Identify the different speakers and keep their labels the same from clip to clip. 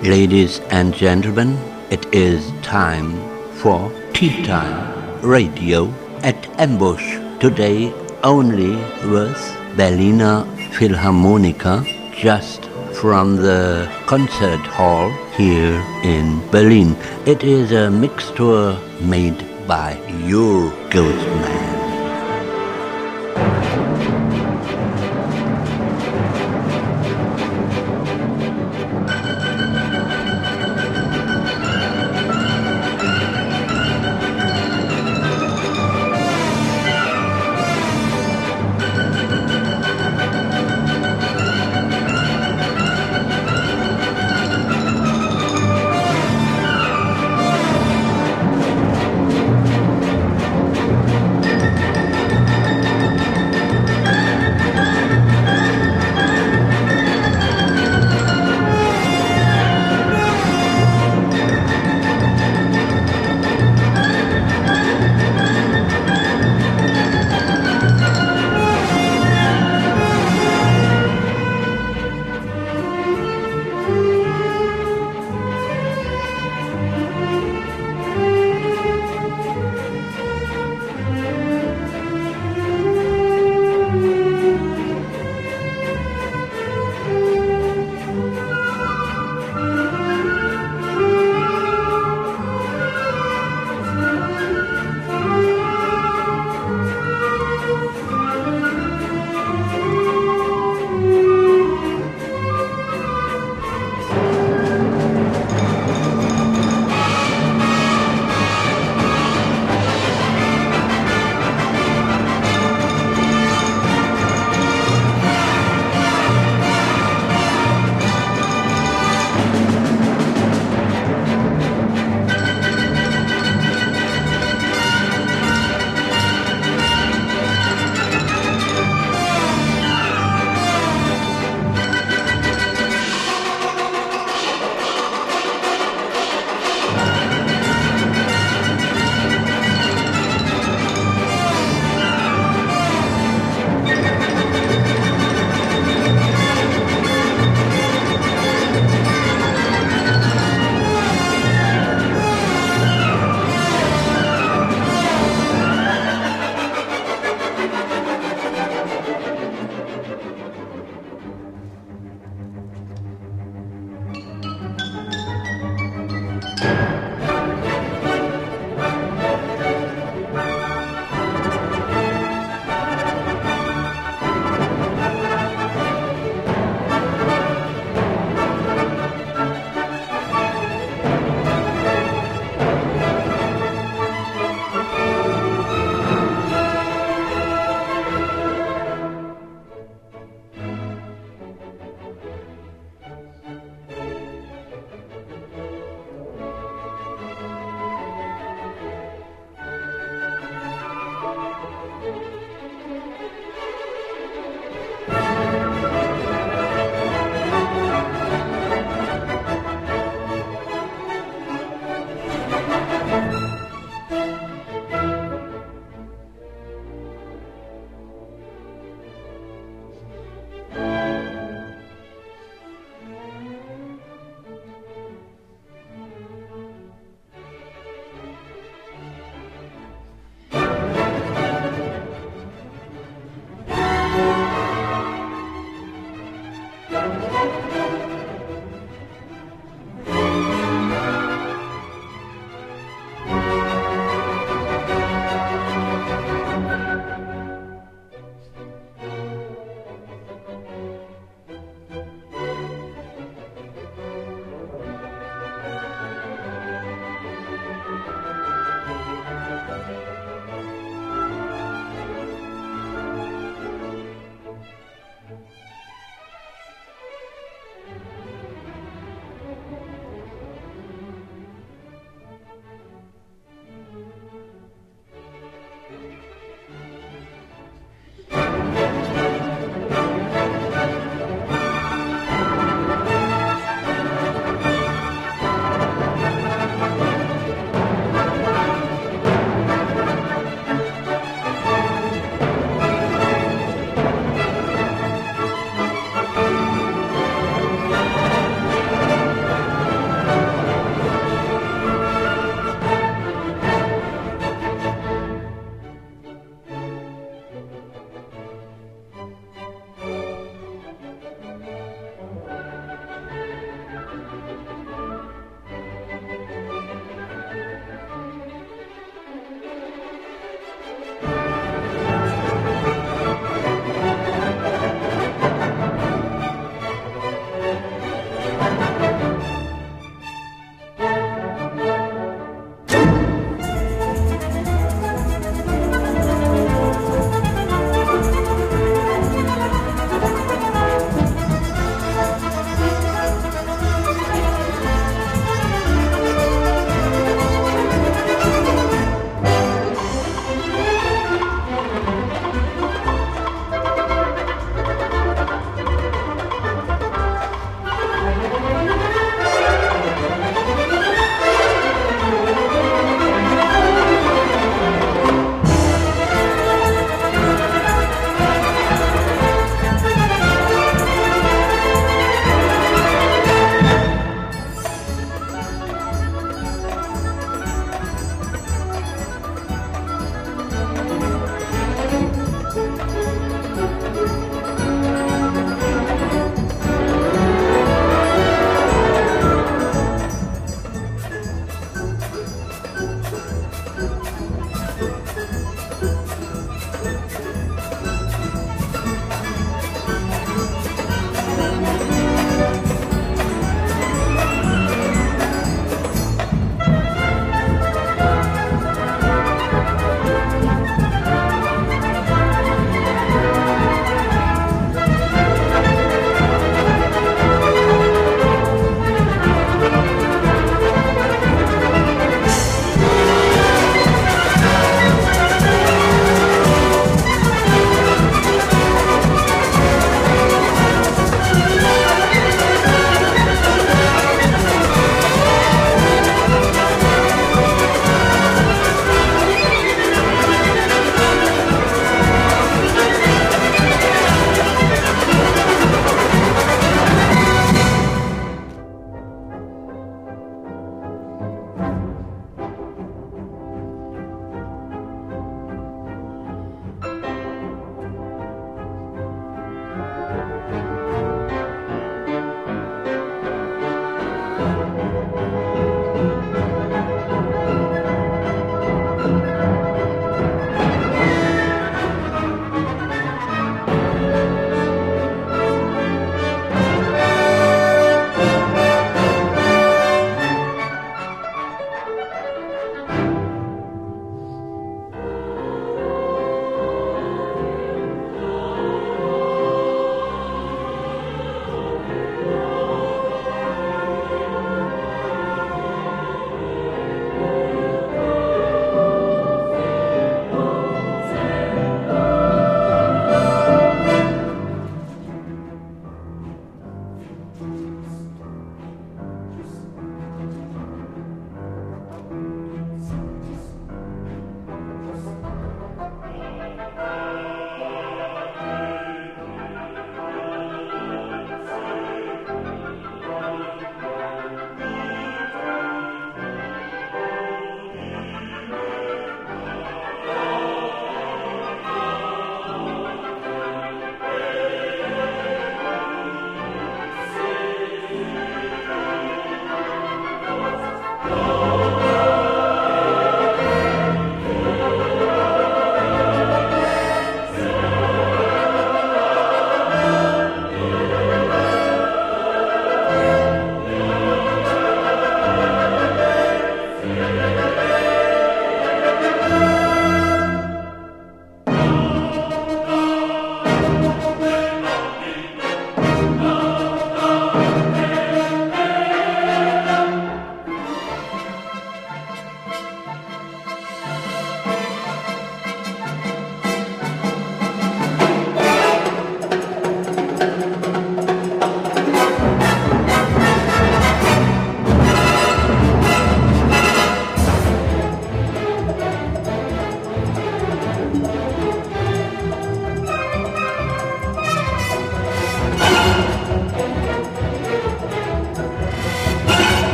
Speaker 1: Ladies and gentlemen, it is time for Tea Time Radio at Ambush. Today only with Berliner Philharmoniker, just from the concert hall here in Berlin. It is a mixture made by your Ghostman.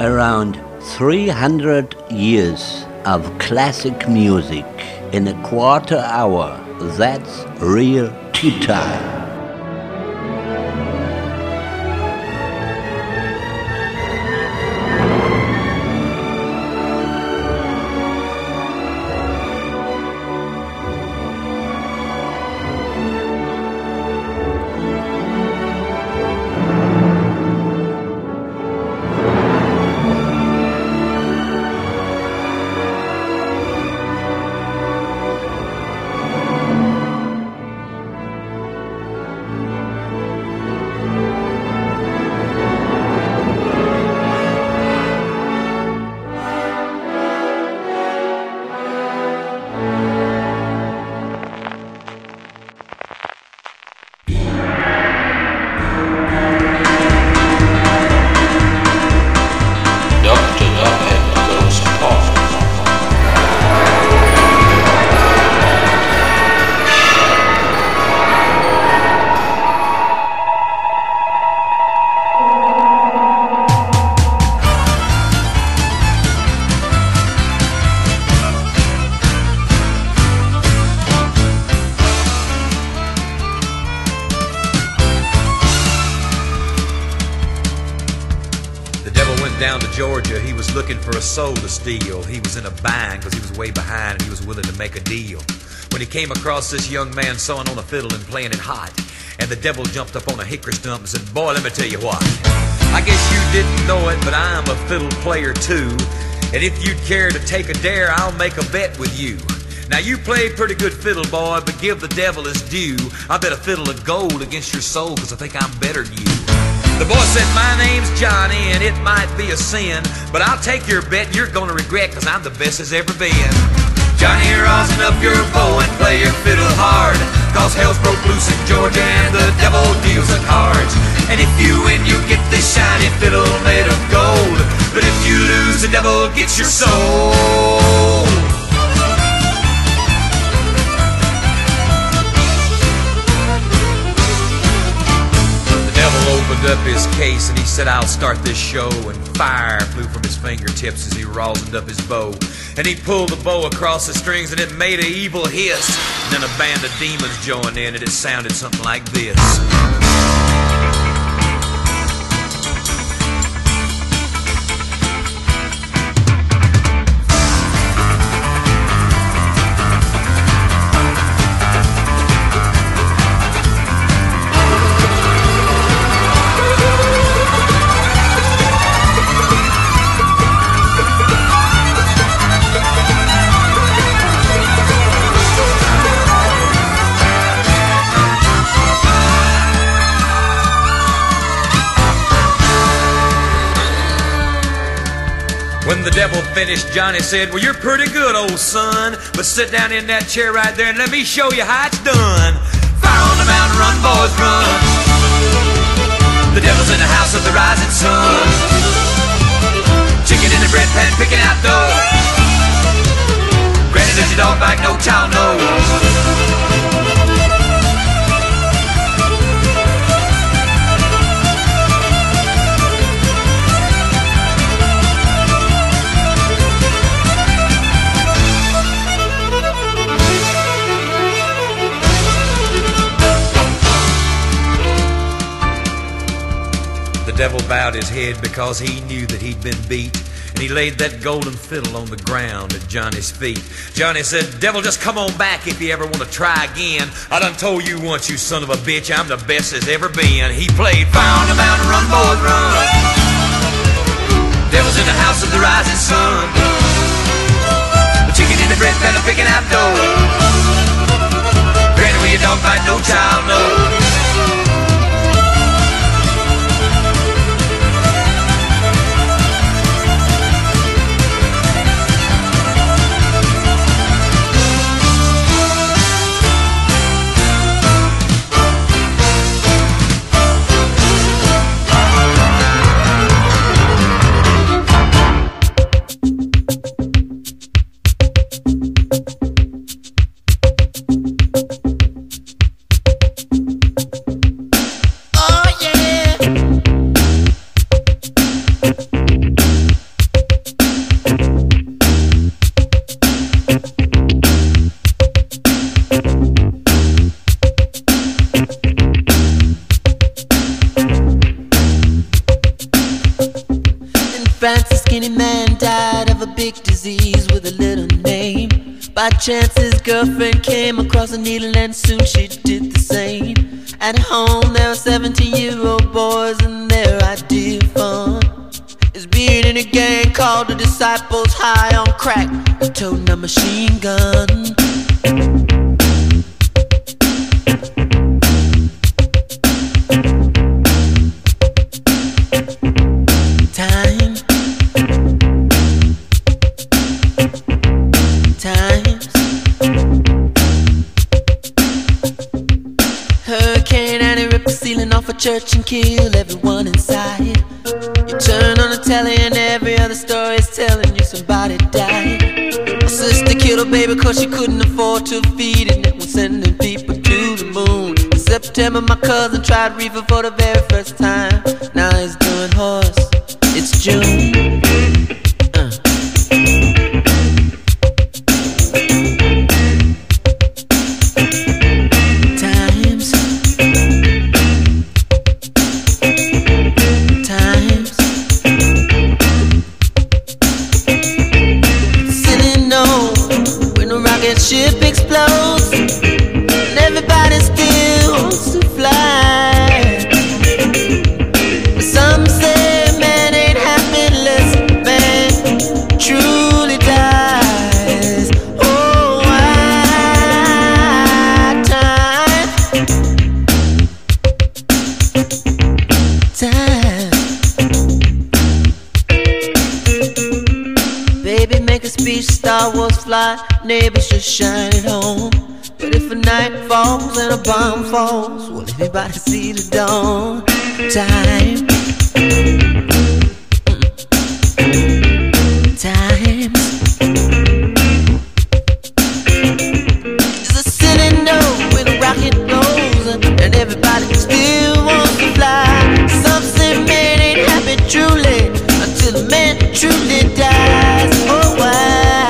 Speaker 1: around 300 years of classic music in a quarter hour. That's real tea time.
Speaker 2: Down to Georgia, he was looking for a soul to steal. He was in a bind because he was way behind and he was willing to make a deal. When he came across this young man sewing on a fiddle and playing it hot, and the devil jumped up on a hickory stump and said, "Boy, let me tell you what. I guess you didn't know it, but I'm a fiddle player too. And if you'd care to take a dare, I'll make a bet with you. Now you play pretty good fiddle, boy, but give the devil his due. I bet a fiddle of gold against your soul because I think I'm better than you." The boy said, "My name's Johnny, and it might be a sin, but I'll take your bet and you're gonna regret, cause I'm the best as ever been." "Johnny, rosin up your bow and play your fiddle hard, cause hell's broke loose in Georgia and the devil deals the cards. And if you win, you get this shiny fiddle made of gold, but if you lose, the devil gets your soul." Opened up his case and he said, "I'll start this show," and fire flew from his fingertips as he rosined up his bow. And he pulled the bow across the strings and it made an evil hiss. And then a band of demons joined in and it sounded something like this. When the devil finished, Johnny said, "Well, you're pretty good, old son, but sit down in that chair right there and let me show you how it's done. Fire on the mountain, run, boys, run. The devil's in the house of the rising sun. Chicken in the bread pan, picking out dough. Granny, does your dog bite? No child knows." The devil bowed his head because he knew that he'd been beat, and he laid that golden fiddle on the ground at Johnny's feet. Johnny said, "Devil, just come on back if you ever want to try again. I done told you once, you son of a bitch, I'm the best there's ever been." He played, "Fire on the mountain, run, boys, run. Devil's in the house of the rising sun. The chicken in the bread pan, picking out dough. Granny, where your dog bite, no child knows."
Speaker 3: sick disease with a little name. By chance his girlfriend came across a needle and soon she did the same. At home there were 17-year-old boys and their idea of fun is being in a gang called the Disciples, high on crack, toting a machine gun. Times Hurricane Annie ripped the ceiling off a church and killed everyone inside. You turn on the telly and every other story is telling you somebody died. My sister killed her baby cause she couldn't afford to feed it and was sending people to the moon. In September my cousin tried reefer for the very first time. Now he's doing horse. It's June. Ship explodes and everybody still wants to fly. But some say man ain't happy unless man truly dies. Oh, why time. Baby, make a speech, Star Wars fly, neighbors just shine at home. But if a night falls and a bomb falls, will everybody see the dawn? Time. Times. There's a city note with a rocket blows and everybody still wants to fly. Some say man ain't happy truly until a man truly dies. Oh, why?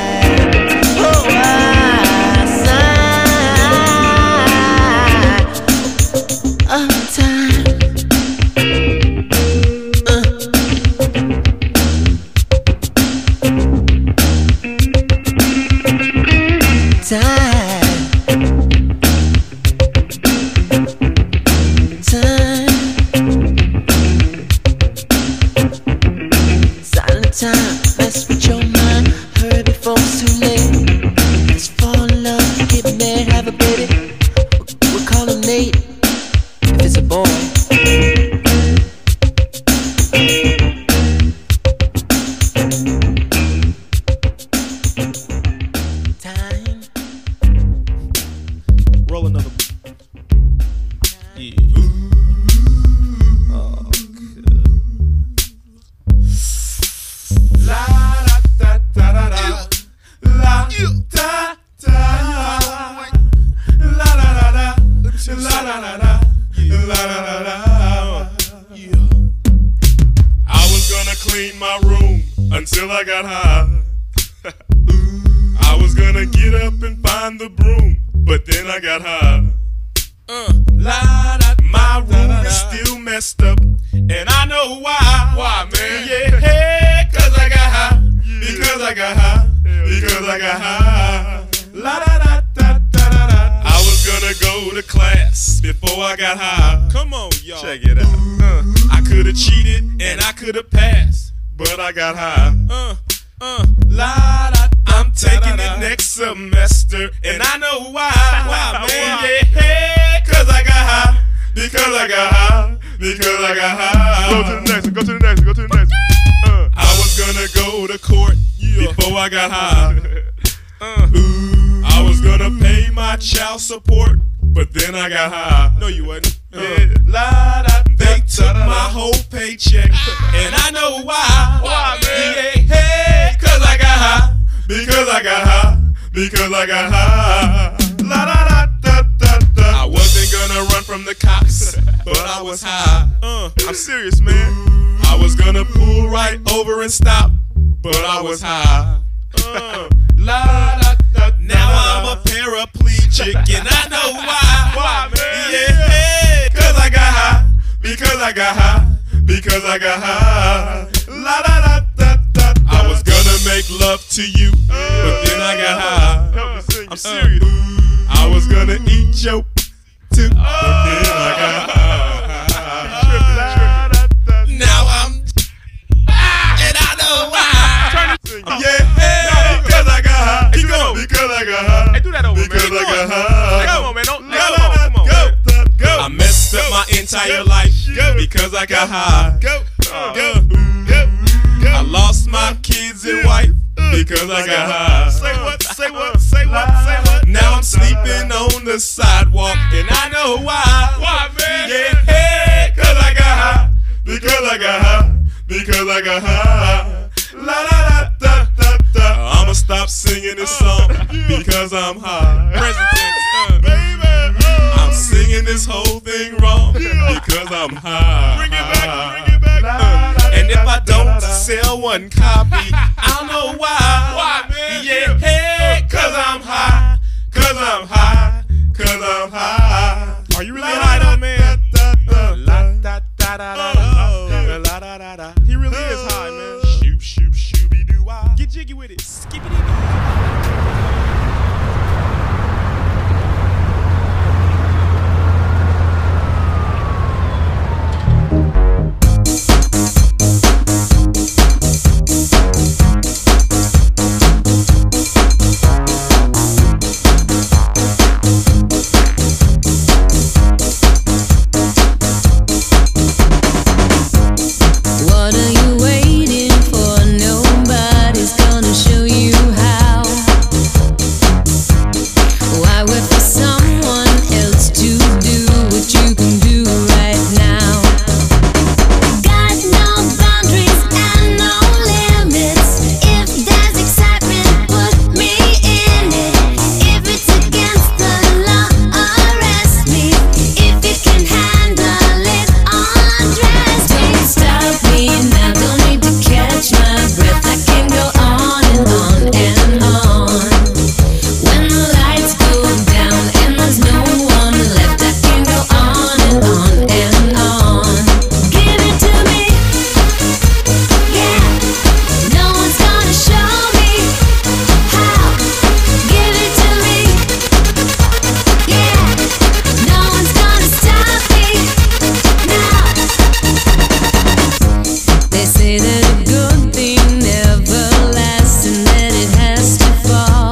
Speaker 3: Time, mess with your mind, hurry before it's too late. Let's fall in love, get married, have a baby. We'll call him Nate, if it's a boy. Time.
Speaker 4: Roll another. Yeah.
Speaker 5: I was gonna clean my room until I got high. I was gonna get up and find the broom, but then I got high. My room is still messed up, and I know why. Why, man? Yeah, cause I got high. Because I got high. Because I got high. I was gonna go to class before I got high.
Speaker 4: Come on, y'all.
Speaker 5: Check it out. I could've cheated and I could've passed, but I got high. I'm taking it next semester, and I know why. Why, man? Yeah, cause I got high. Because I got high. Because I got high.
Speaker 4: Go to the next one. Go to the next one. Go to the next one.
Speaker 5: I was gonna go to court before I got high. I was gonna pay my child support, but then I got high.
Speaker 4: No, you wasn't.
Speaker 5: They took my whole paycheck, and I know why.
Speaker 4: Why, man?
Speaker 5: Yeah, cause I got high. Because I got high. Because I got high. I wasn't gonna run from the cops, but I was high.
Speaker 4: I'm serious, man.
Speaker 5: I was gonna pull right over and stop, but I was high. Now I'm a paraplegic, and I know why.
Speaker 4: Why, man?
Speaker 5: Yeah, cause I got high. Because I got high. Because I got high. I was gonna make make love to you, but then I got high.
Speaker 4: Help me sing. I'm serious.
Speaker 5: I was gonna eat your too, but then I got high. Now I'm and I know why. Yeah, because I got high.
Speaker 4: Keep going.
Speaker 5: Because I got high.
Speaker 4: Hey, do that over,
Speaker 5: because
Speaker 4: man.
Speaker 5: I got high.
Speaker 4: Come on, man. Come on.
Speaker 5: Go. I messed up my entire life because I got high. I lost my kids and wife because I got high.
Speaker 4: Say what? Say what? Say what? Say what?
Speaker 5: Now I'm sleeping on the sidewalk and I know why.
Speaker 4: Why, man?
Speaker 5: Yeah, cause I got high. Because I got high. Because I got high. La la la da da da. I'ma stop singing this song because I'm high.
Speaker 4: Present tense. Baby.
Speaker 5: I'm singing this whole thing wrong because I'm high.
Speaker 4: Bring it back. Bring it back.
Speaker 5: And if I don't sell one copy, I don't know why.
Speaker 4: Why, man?
Speaker 5: Yeah, cause I'm high. Cause I'm high. Cause I'm high.
Speaker 4: Are you really high though, man? He really is high, man.
Speaker 5: Shoop, shoop, shooby doo wah.
Speaker 4: Get jiggy with it. Skippity.
Speaker 6: What are you waiting for? Nobody's gonna show you how. Why wait for someone else to do what you can do right now? Got no boundaries and no limits. If there's excitement, put me in it. If it's against the law, arrest me. If you can handle it, undress me. Don't stop me now, don't need to catch my breath. I can go on and on and on. When the lights go down and there's no one left, I can go on and on and on. Give it to me, yeah. No one's gonna show me how. Give it to me, yeah. No one's gonna stop me now. They say that a good thing never lasts and that it has to fall.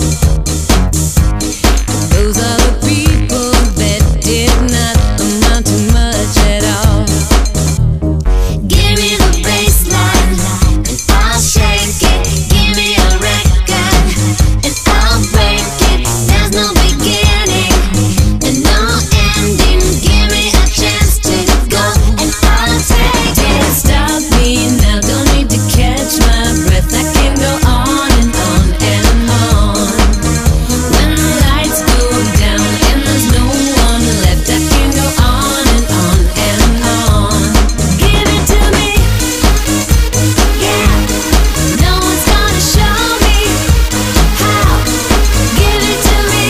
Speaker 6: Those are the people that did not amount to much at all. Give me the bassline and I'll shake it. Give me a record and I'll break it. There's no beginning and no ending. Give me a chance to go and I'll take it. Stop me now, don't need to catch my breath. I can go on and on and on. When the lights go down and there's no one left, I can go on and on and on. Give it to me, yeah. No one's gonna show me how. Give it to me,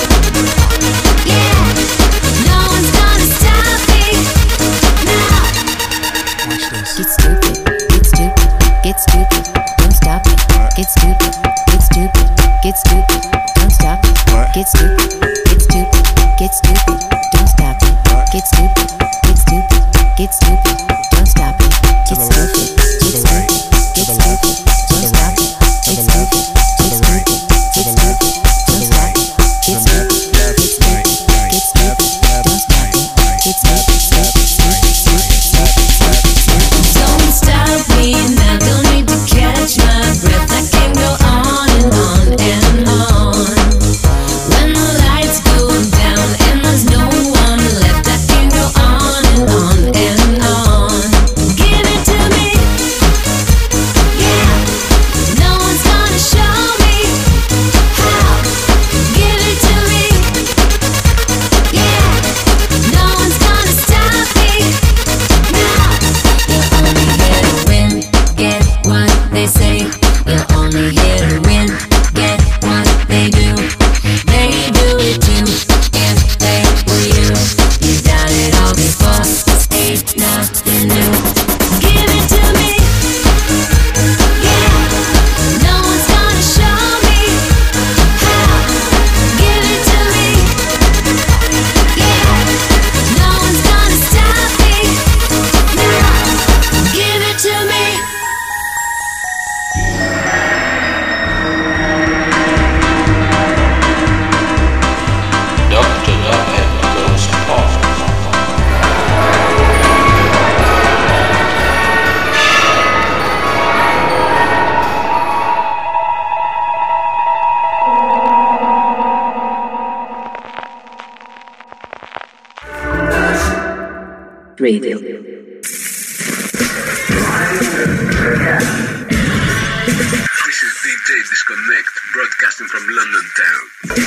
Speaker 6: yeah. No one's gonna stop me now. Get stupid, get stupid, get stupid, don't stop it. Get stupid, get stupid, get stupid, don't stop it. Get stupid, get stupid, get stupid, don't stop it. Get stupid, get stupid, get stupid, don't stop it. Get stupid, get stupid, get stupid, don't stop it. Get stupid, get stupid, get stupid, don't stop it. Get stupid, get stupid, get stupid, don't stop it. Get stupid, stupid, stupid, stupid, stupid, stupid, stupid. Don't stop me now, don't need to catch my breath. I can go on and on and on. When the
Speaker 7: Radio.
Speaker 8: This is DJ Disconnect, broadcasting from London town.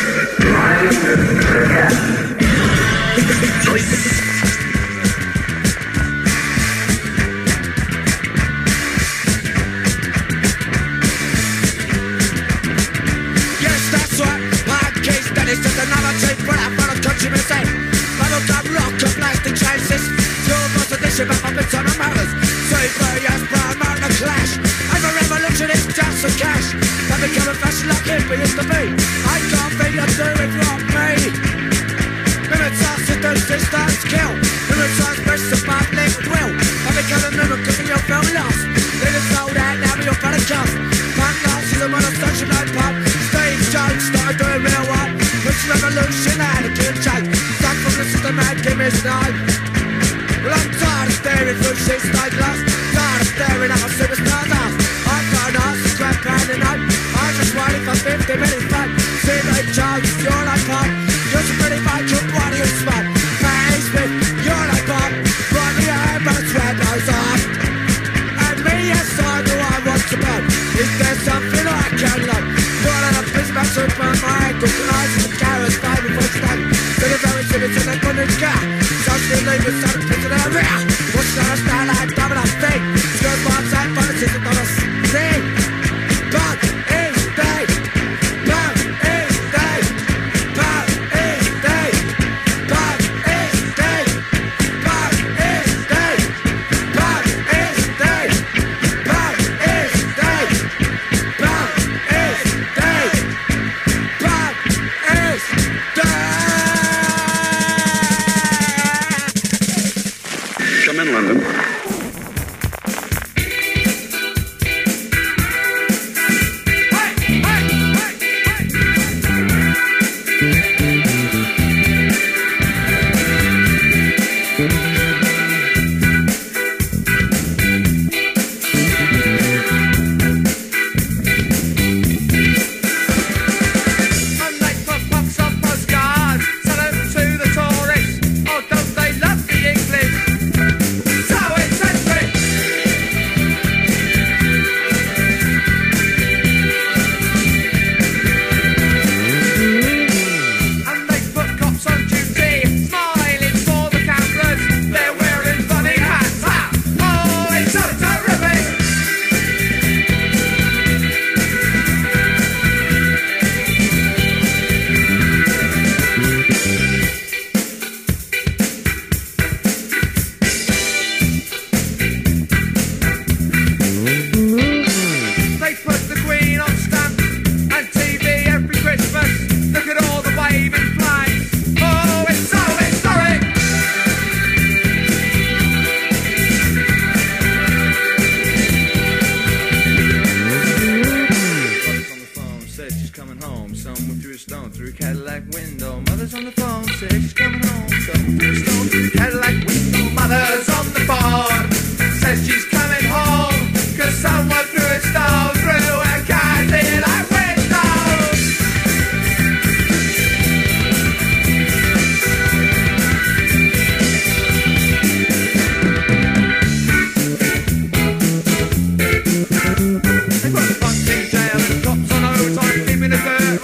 Speaker 9: Yes, that's right. Hard case, that is just another tape for that for the country mistake. Bubble gum, rock, and plastic chances. Your boss edition, but my bits on the motors. Super, yes, prime, out the clash. I'm a revolution, it's just for cash. I become a fashion like hippie used to be. I can't be a do it from me. Minutes are seduce, systems kill. Minutes are express the public will. I become a mimic cause you felt lost. They just sold out, now you're for the cost. Punk lost is a monostation no pub. Steve Jones started doing real work. Which revolution had a kid change. Stuck from the system and give me snide. Well, I'm tired of staring through shit like glass. Tired of staring at my superstar's ass. I've got an ass, scrap hand and hope. I'm just waiting for 50 minutes back. See Ray Charles, you're like pop. You're so pretty much your body is smart. Hey Smith, you're like pop. Run me your hair, but it's red nose off. And me, yes, I do I want to bed. Is there something I can love? You're on a business super my ankle. Tonight is the carrots, baby, for stand. To the very city, to the couldn't get. Social leaders, so the picture of the real. What's gonna stand like double up thing? Skirt bombs and politics, and gonna sing. But is day. But is day. But is day. But is day. But is day. But is day. But is day. But is day. But is day.
Speaker 8: Come in, London.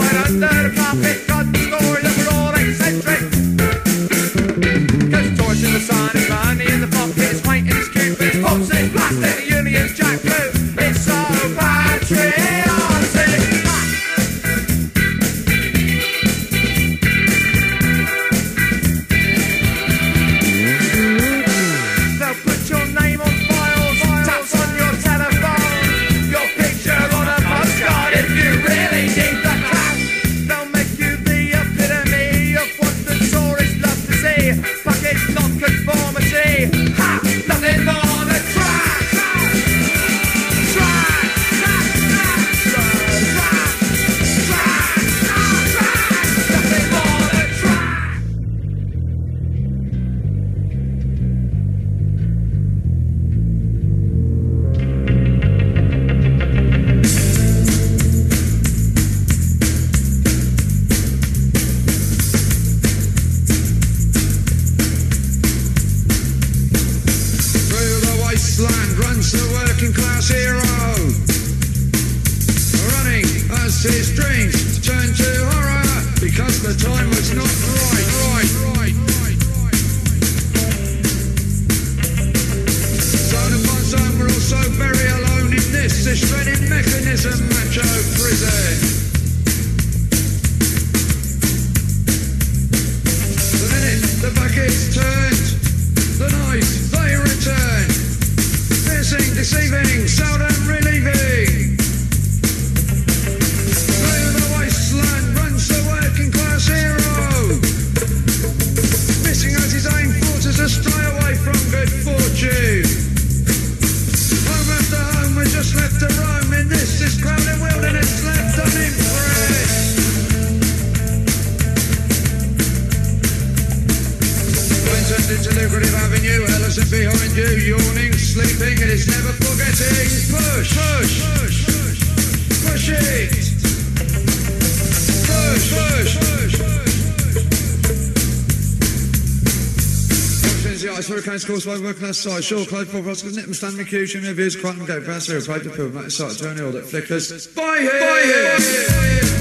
Speaker 9: Cause torsion hero. Running as his dreams turned to horror because the time was not right. Zone upon zone, we're all so very alone in this shredding mechanism macho prison. The minute the back is turned, the night they return. Piercing, deceiving, seldom relieving. Through the wasteland runs the working class hero. Missing as his aim forces a stray away from good fortune. Home after home, we're just left to roam in this crowded wilderness left unimpressed. Turned into lucrative avenue, Ellison behind you, yawning, sleeping, it is never forgetting. Push, push, push, push it. Push, push, push. Options, the ice, hurricanes, causeway, working that side, shore, close, for Oscars, Nippon, Stanley, Cution, reviews, Crichton, Gate, Brass, Hero, Plate, the Poo, Matt, Side, Tony, all that flickers. Bye here! Bye here!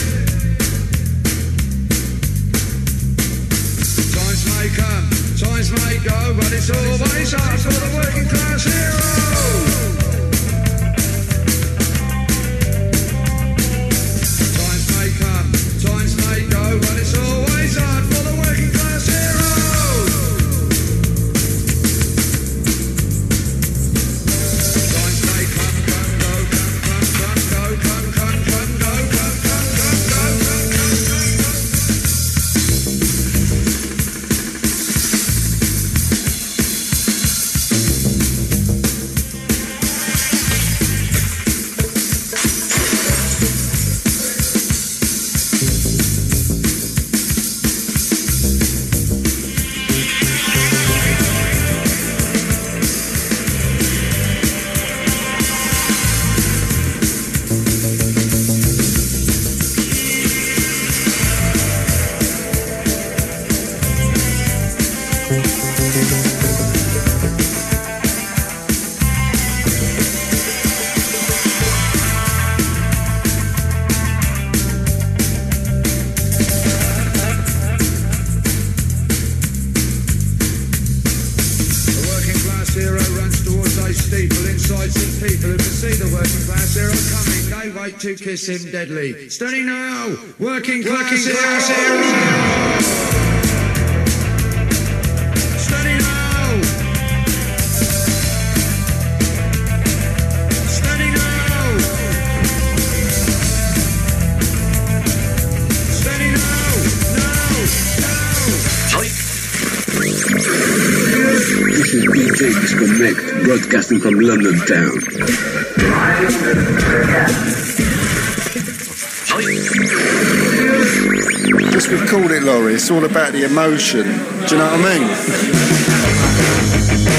Speaker 9: Times may go, but it's always hard for the working class hero. Times may come, times may go, but it's always hard for the working class hero. Times may come, go, to kiss him deadly. Steady now, working class hero. Steady now. Steady now. Steady now.
Speaker 8: This is DJ Disconnect, broadcasting from London town.
Speaker 7: Just we called it, Laurie. It's all about the emotion. Do you know what I mean?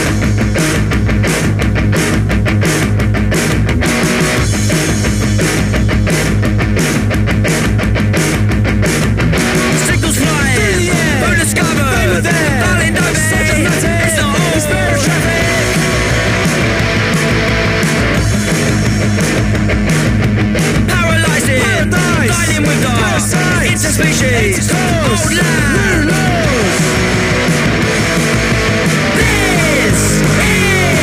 Speaker 9: Species, old land, this is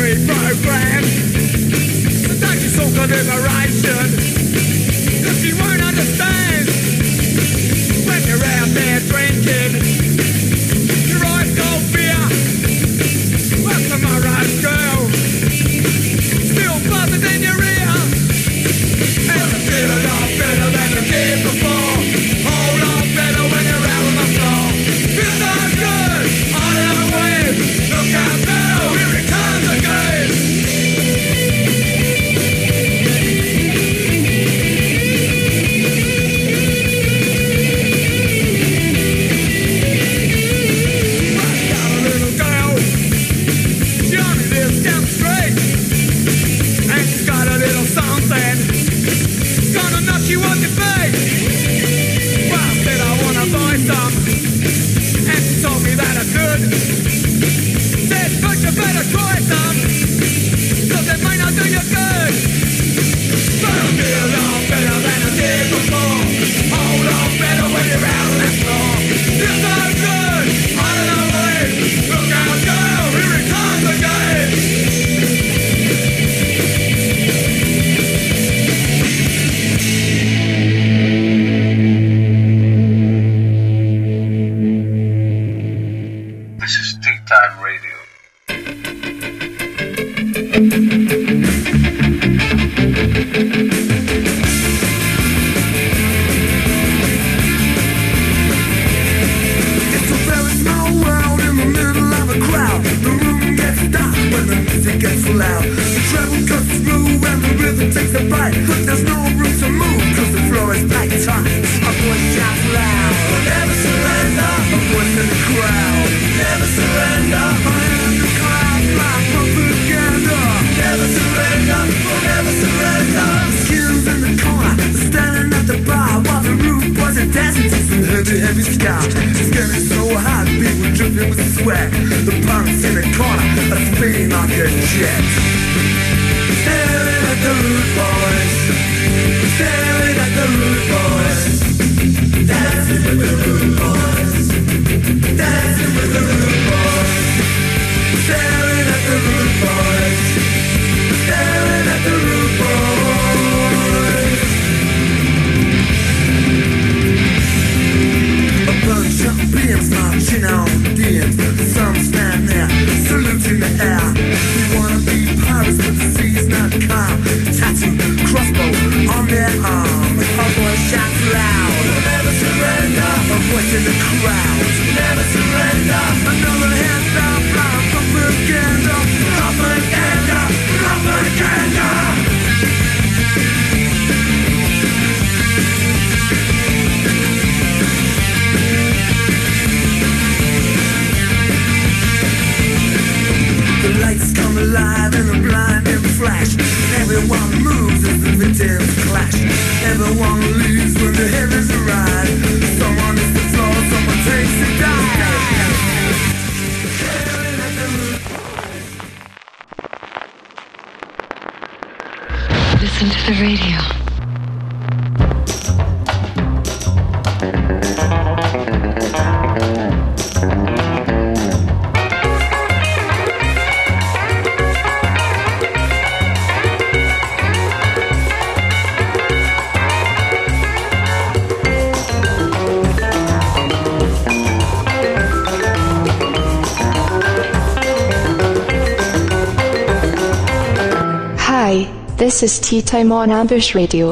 Speaker 9: TV program. The Dutch talk of liberation, 'cause you won't understand when you're out there drinking your eyes cold beer. Well, tomorrow's girl still buzzing in your ear, and it's still a lot better than it did before. Whole lot better when you're out on the floor. Feels so good, on our way. Look out now, here it comes again. You want to pay? Well, I said I wanna buy some, and she told me that I could. Said, but you better try some, 'cause it may not do you good. But it'll be a lot better than I did before. Whole lot better when you're out on the floor. You're so good, I don't know way. Look out, girl, here it comes again.
Speaker 8: Time Radio.
Speaker 9: It's a very small world in the middle of a crowd. The room gets dark when the music gets loud. The treble cuts through and the rhythm takes a bite. But there's no room to move 'cause the floor is packed tight. A voice shouts loud, we'll never surrender. A voice in the crowd, never surrender. I am the cloud, like propaganda. Never surrender, we'll never surrender. Skills in the corner, standing at the bar while the rude boys are dancing to some heavy ska. It's getting so hot, people dripping with sweat. The punks in the corner are spinning like a jet. Staring at the rude boys, staring at the rude boys, dancing with the rude boys, dancing with the rude boys, staring at the rude boys, staring at the rude boys. A bunch of beams marching on the end. Some stand there, saluting the air. We wanna be pirates, but the sea's not calm. Tattoo, crossbow on their arm. A voice shouts loud, we'll never surrender. A voice in the crowd, never surrender. Another hand down, blind propaganda, propaganda, propaganda. The lights come alive in a blinding flash. Everyone moves as the victims clash. Everyone leaves when the heavens arrive. Someone hits the floor, someone takes a dive.
Speaker 10: Listen to the radio.
Speaker 11: Hi, this is Tea Time on Ambush Radio.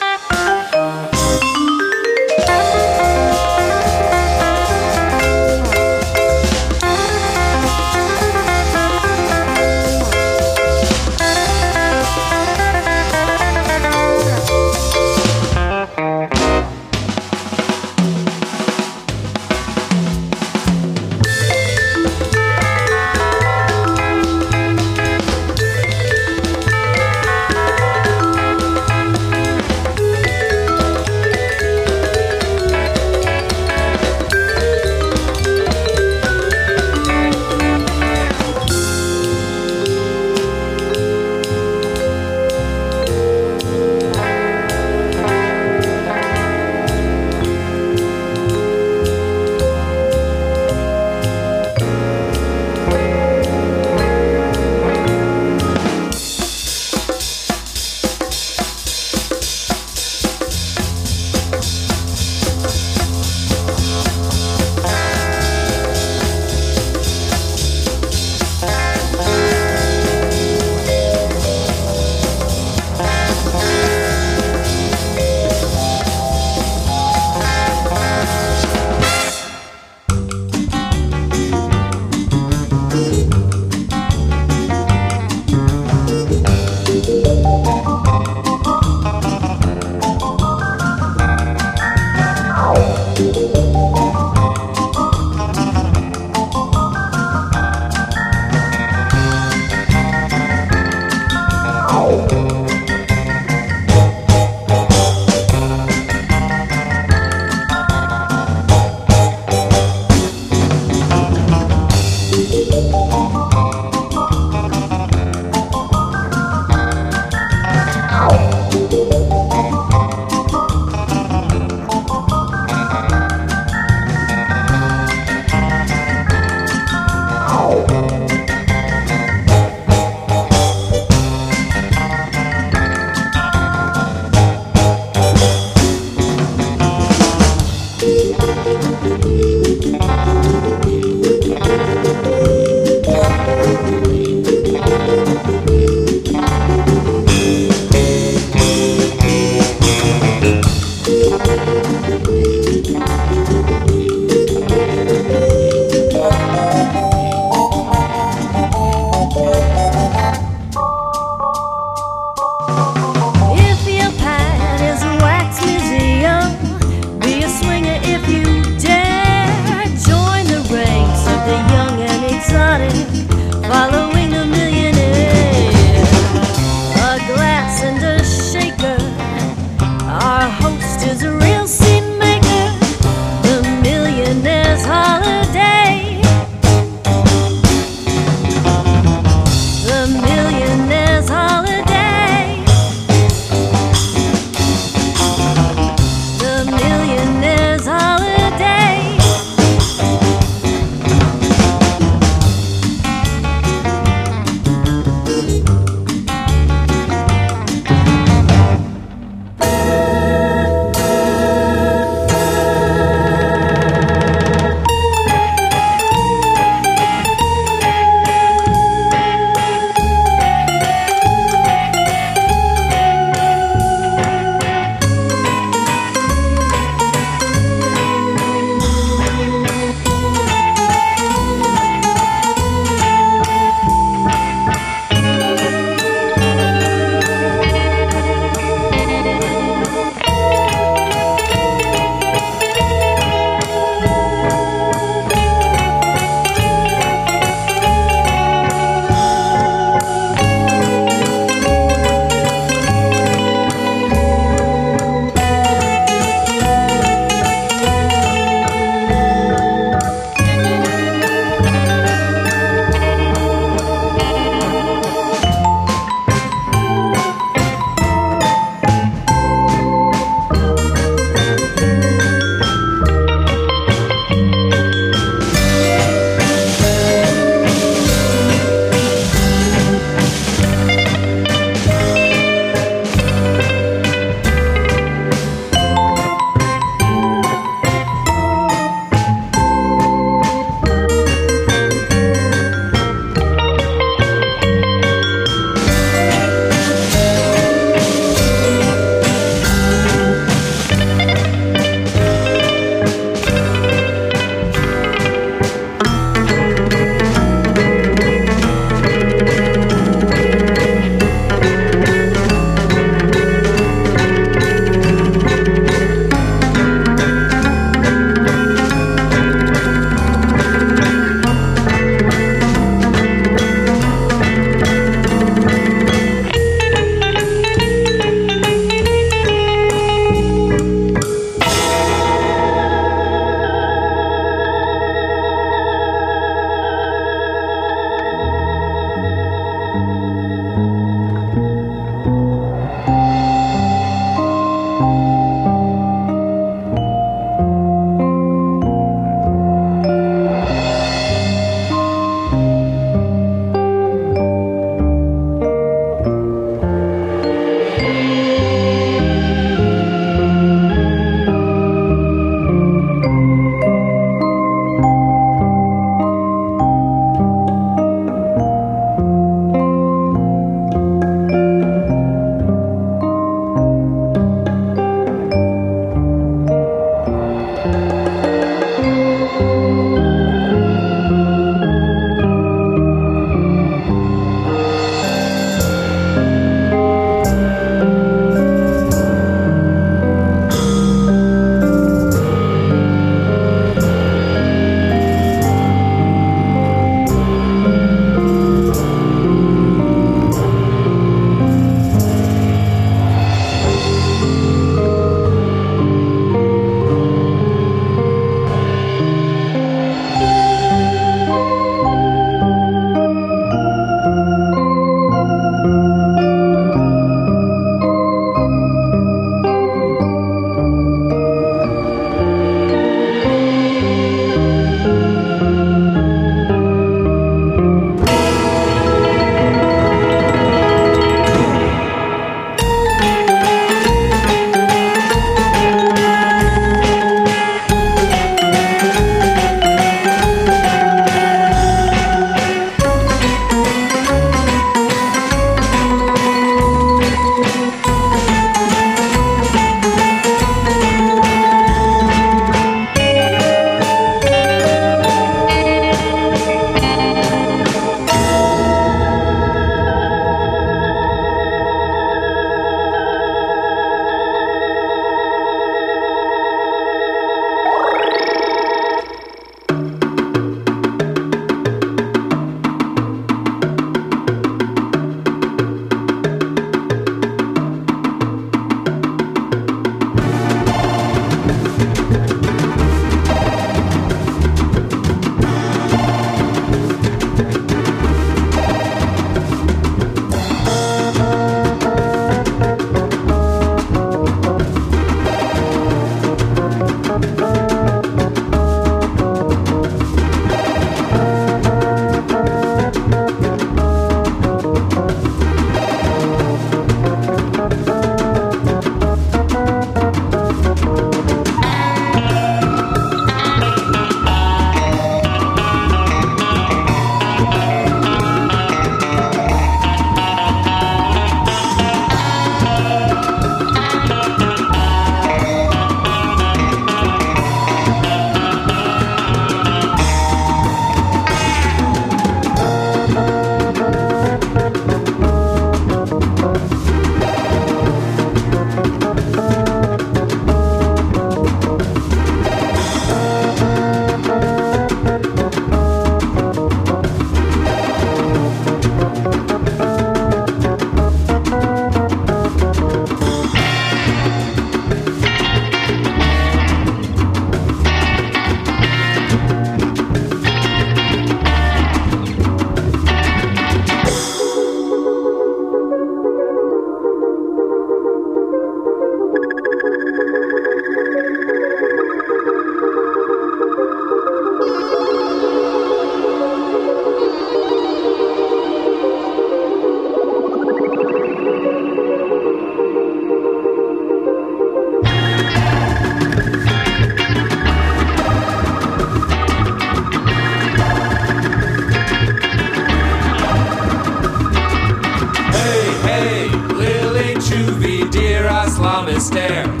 Speaker 12: stare.